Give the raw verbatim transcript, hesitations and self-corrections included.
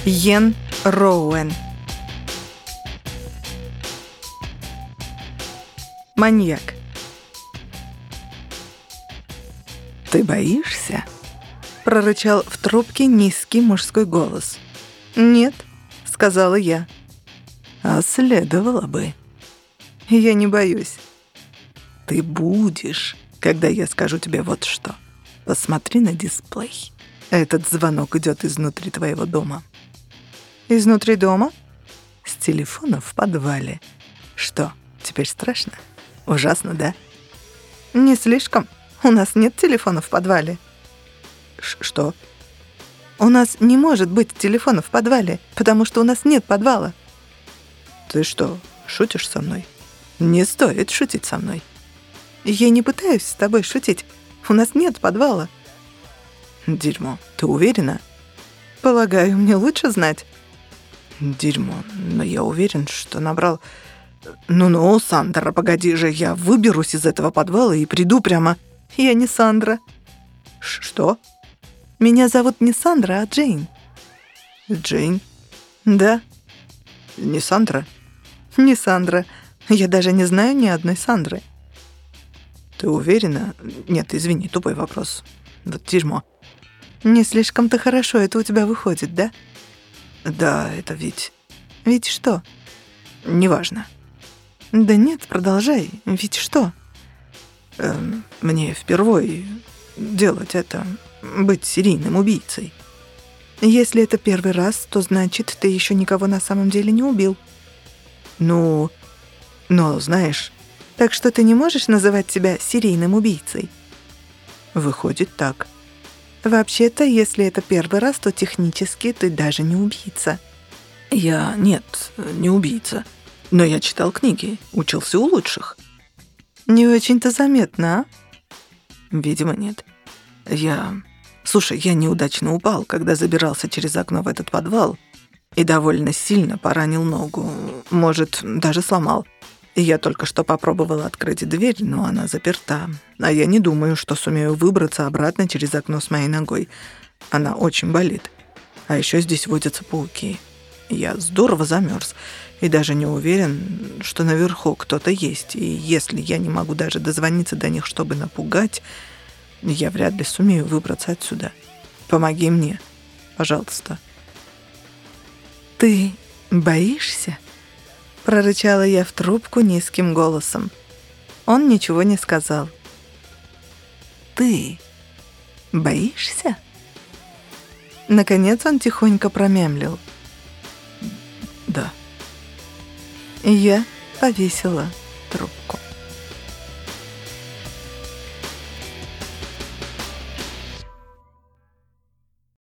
Йен Роуэн. Маньяк. «Ты боишься?» — прорычал в трубке низкий мужской голос. «Нет», — сказала я. «А следовало бы». «Я не боюсь». «Ты будешь, когда я скажу тебе вот что. Посмотри на дисплей. Этот звонок идет изнутри твоего дома». «Изнутри дома?» «С телефона в подвале. Что, теперь страшно? Ужасно, да?» «Не слишком. У нас нет телефона в подвале». Ш «Что?» «У нас не может быть телефона в подвале, потому что у нас нет подвала». «Ты что, шутишь со мной? Не стоит шутить со мной». «Я не пытаюсь с тобой шутить. У нас нет подвала». «Дерьмо. Ты уверена?» «Полагаю, мне лучше знать». «Дерьмо. Но я уверен, что набрал...» «Ну-ну, Сандра, погоди же, я выберусь из этого подвала и приду прямо...» «Я не Сандра». Ш «Что?» «Меня зовут не Сандра, а Джейн». «Джейн?» «Да». «Не Сандра?» «Не Сандра. Я даже не знаю ни одной Сандры». «Ты уверена?» «Нет, извини, тупой вопрос. Вот дерьмо». «Не слишком-то хорошо это у тебя выходит, да?» «Да, это ведь...» «Ведь что?» «Неважно». «Да нет, продолжай. Ведь что?» Эм, «Мне впервые делать это, быть серийным убийцей». «Если это первый раз, то значит, ты еще никого на самом деле не убил». «Ну, но знаешь...» «Так что ты не можешь называть себя серийным убийцей?» «Выходит так». «Вообще-то, если это первый раз, то технически ты даже не убийца». «Я... нет, не убийца. Но я читал книги, учился у лучших». «Не очень-то заметно, а?» «Видимо, нет. Я... Слушай, я неудачно упал, когда забирался через окно в этот подвал, и довольно сильно поранил ногу. Может, даже сломал. И я только что попробовал открыть дверь, но она заперта. А я не думаю, что сумею выбраться обратно через окно с моей ногой. Она очень болит. А еще здесь водятся пауки. Я здорово замерз и даже не уверен, что наверху кто-то есть. И если я не могу даже дозвониться до них, чтобы напугать, я вряд ли сумею выбраться отсюда. Помоги мне, пожалуйста». «Ты боишься?» — прорычала я в трубку низким голосом. Он ничего не сказал. «Ты боишься?» Наконец он тихонько промямлил. «Да». И я повесила трубку.